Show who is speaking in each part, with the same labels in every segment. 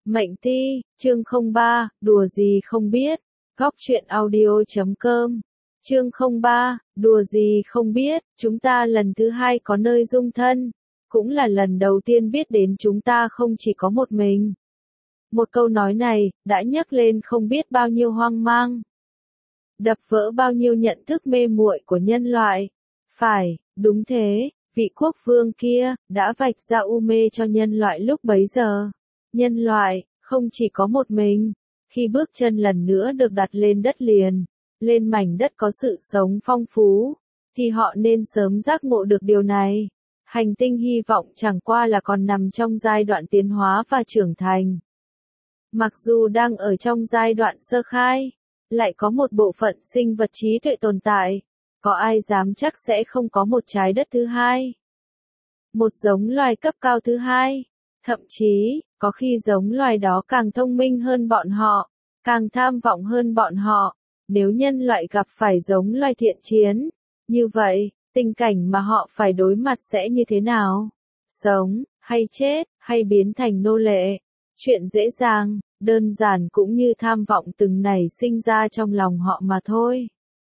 Speaker 1: Mệnh Ti, chương 03, đùa gì không biết. Góc truyện audio.com. Chương 03, đùa gì không biết, chúng ta lần thứ hai có nơi dung thân. Cũng là lần đầu tiên biết đến chúng ta không chỉ có một mình. Một câu nói này, đã nhắc lên không biết bao nhiêu hoang mang. Đập vỡ bao nhiêu nhận thức mê muội của nhân loại. Phải, đúng thế, vị quốc vương kia, đã vạch ra u mê cho nhân loại lúc bấy giờ. Nhân loại, không chỉ có một mình, khi bước chân lần nữa được đặt lên đất liền, lên mảnh đất có sự sống phong phú, thì họ nên sớm giác ngộ được điều này. Hành tinh hy vọng chẳng qua là còn nằm trong giai đoạn tiến hóa và trưởng thành. Mặc dù đang ở trong giai đoạn sơ khai, lại có một bộ phận sinh vật trí tuệ tồn tại, có ai dám chắc sẽ không có một trái đất thứ hai. Một giống loài cấp cao thứ hai, thậm chí, có khi giống loài đó càng thông minh hơn bọn họ, càng tham vọng hơn bọn họ. Nếu nhân loại gặp phải giống loài thiện chiến, như vậy, tình cảnh mà họ phải đối mặt sẽ như thế nào? Sống, hay chết, hay biến thành nô lệ? Chuyện dễ dàng, đơn giản cũng như tham vọng từng nảy sinh ra trong lòng họ mà thôi.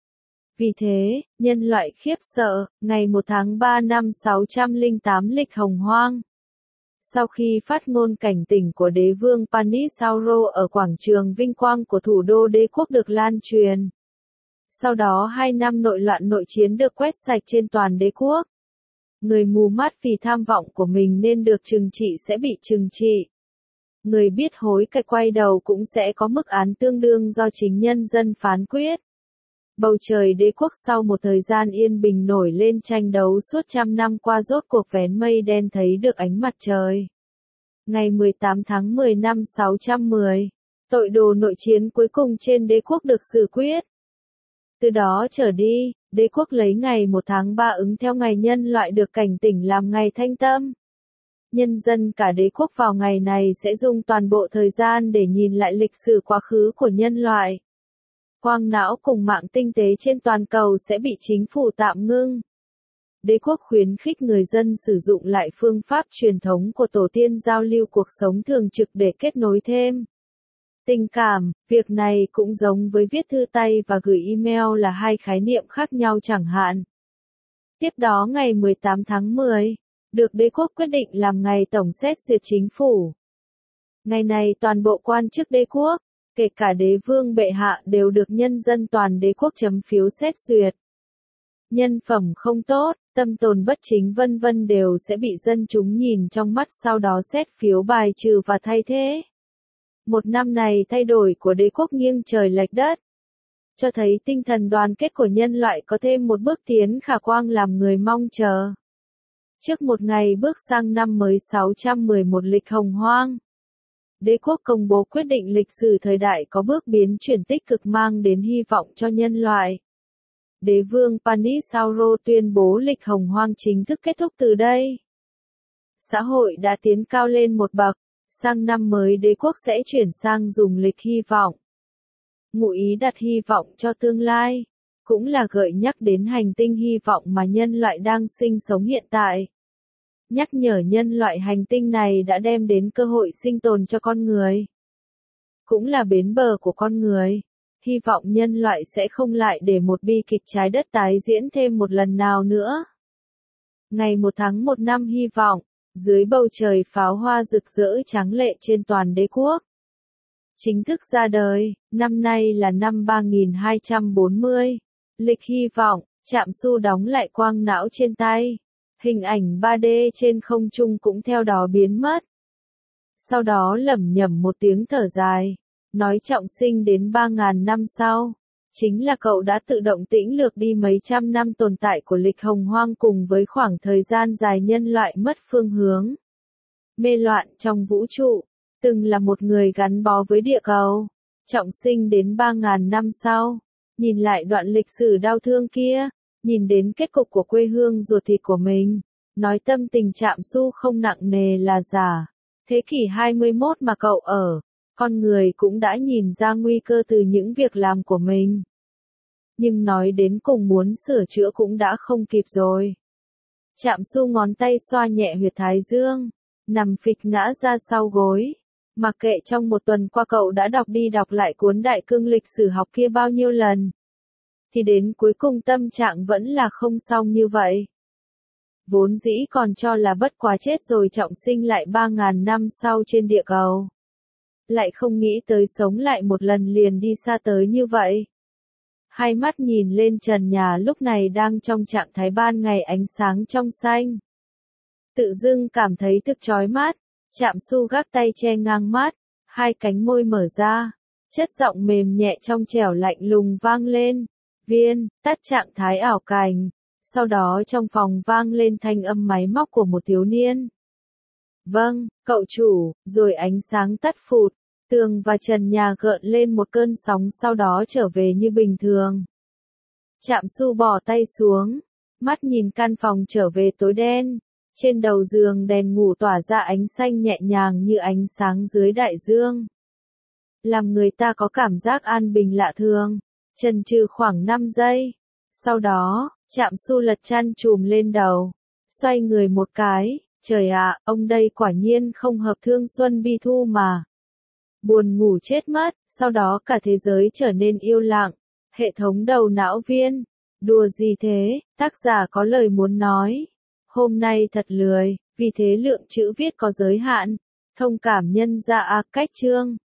Speaker 1: Vì thế, nhân loại khiếp sợ, ngày 1 tháng 3 năm 608 lịch Hồng Hoang. Sau khi phát ngôn cảnh tỉnh của đế vương Panisauro ở quảng trường vinh quang của thủ đô đế quốc được lan truyền. Sau đó 2 năm nội loạn nội chiến được quét sạch trên toàn đế quốc. Người mù mắt vì tham vọng của mình nên được trừng trị sẽ bị trừng trị. Người biết hối cải quay đầu cũng sẽ có mức án tương đương do chính nhân dân phán quyết. Bầu trời đế quốc sau một thời gian yên bình nổi lên tranh đấu suốt trăm năm qua rốt cuộc vén mây đen thấy được ánh mặt trời. Ngày 18 tháng 10 năm 610, tội đồ nội chiến cuối cùng trên đế quốc được xử quyết. Từ đó trở đi, đế quốc lấy ngày 1 tháng 3 ứng theo ngày nhân loại được cảnh tỉnh làm ngày thanh tâm. Nhân dân cả đế quốc vào ngày này sẽ dùng toàn bộ thời gian để nhìn lại lịch sử quá khứ của nhân loại. Quang não cùng mạng tinh tế trên toàn cầu sẽ bị chính phủ tạm ngưng. Đế quốc khuyến khích người dân sử dụng lại phương pháp truyền thống của tổ tiên giao lưu cuộc sống thường trực để kết nối thêm tình cảm. Việc này cũng giống với viết thư tay và gửi email là hai khái niệm khác nhau chẳng hạn. Tiếp đó ngày 18 tháng 10, được đế quốc quyết định làm ngày tổng xét duyệt chính phủ. Ngày này toàn bộ quan chức đế quốc, kể cả đế vương bệ hạ đều được nhân dân toàn đế quốc chấm phiếu xét duyệt. Nhân phẩm không tốt, tâm tồn bất chính vân vân đều sẽ bị dân chúng nhìn trong mắt sau đó xét phiếu bài trừ và thay thế. Một năm này thay đổi của đế quốc nghiêng trời lệch đất, cho thấy tinh thần đoàn kết của nhân loại có thêm một bước tiến khả quan làm người mong chờ. Trước một ngày bước sang năm mới 611 lịch Hồng Hoang, đế quốc công bố quyết định lịch sử thời đại có bước biến chuyển tích cực mang đến hy vọng cho nhân loại. Đế vương Panisauro tuyên bố lịch Hồng Hoang chính thức kết thúc từ đây. Xã hội đã tiến cao lên một bậc, sang năm mới đế quốc sẽ chuyển sang dùng lịch hy vọng. Ngụ ý đặt hy vọng cho tương lai, cũng là gợi nhắc đến hành tinh hy vọng mà nhân loại đang sinh sống hiện tại. Nhắc nhở nhân loại hành tinh này đã đem đến cơ hội sinh tồn cho con người. Cũng là bến bờ của con người. Hy vọng nhân loại sẽ không lại để một bi kịch trái đất tái diễn thêm một lần nào nữa. Ngày 1 tháng 1 năm hy vọng, dưới bầu trời pháo hoa rực rỡ tráng lệ trên toàn đế quốc. Chính thức ra đời, năm nay là năm 3240. Lịch hy vọng, Trạm Su đóng lại quang não trên tay. Hình ảnh 3D trên không trung cũng theo đó biến mất. Sau đó lẩm nhẩm một tiếng thở dài, nói Trọng Sinh đến 3.000 năm sau, chính là cậu đã tự động tĩnh lược đi mấy trăm năm tồn tại của lịch Hồng Hoang cùng với khoảng thời gian dài nhân loại mất phương hướng. Mê loạn trong vũ trụ, từng là một người gắn bó với địa cầu. Trọng Sinh đến 3.000 năm sau, nhìn lại đoạn lịch sử đau thương kia, nhìn đến kết cục của quê hương ruột thịt của mình, nói tâm tình Trạm Su không nặng nề là giả. Thế kỷ 21 mà cậu ở, con người cũng đã nhìn ra nguy cơ từ những việc làm của mình. Nhưng nói đến cùng muốn sửa chữa cũng đã không kịp rồi. Trạm Su ngón tay xoa nhẹ huyệt thái dương, nằm phịch ngã ra sau gối. Mặc kệ trong một tuần qua cậu đã đọc đi đọc lại cuốn đại cương lịch sử học kia bao nhiêu lần, thì đến cuối cùng tâm trạng vẫn là không xong như vậy. Vốn dĩ còn cho là bất quá chết rồi trọng sinh lại 3.000 năm sau trên địa cầu. Lại không nghĩ tới sống lại một lần liền đi xa tới như vậy. Hai mắt nhìn lên trần nhà lúc này đang trong trạng thái ban ngày ánh sáng trong xanh. Tự dưng cảm thấy thực chói mắt, Trạm Su gác tay che ngang mắt, hai cánh môi mở ra, chất giọng mềm nhẹ trong trẻo lạnh lùng vang lên. Viên, tắt trạng thái ảo cảnh. Sau đó trong phòng vang lên thanh âm máy móc của một thiếu niên. Vâng, cậu chủ, rồi ánh sáng tắt phụt, tường và trần nhà gợn lên một cơn sóng sau đó trở về như bình thường. Trạm Su bỏ tay xuống, mắt nhìn căn phòng trở về tối đen, trên đầu giường đèn ngủ tỏa ra ánh xanh nhẹ nhàng như ánh sáng dưới đại dương. Làm người ta có cảm giác an bình lạ thường, chần chừ khoảng 5 giây. Sau đó, Trạm Su lật chăn chùm lên đầu, xoay người một cái, trời ạ, ông đây quả nhiên không hợp thương xuân bi thu mà. Buồn ngủ chết mất, sau đó cả thế giới trở nên yên lặng. Hệ thống đầu não viên, đùa gì thế, tác giả có lời muốn nói. Hôm nay thật lười, vì thế lượng chữ viết có giới hạn. Thông cảm nhân ra cách chương.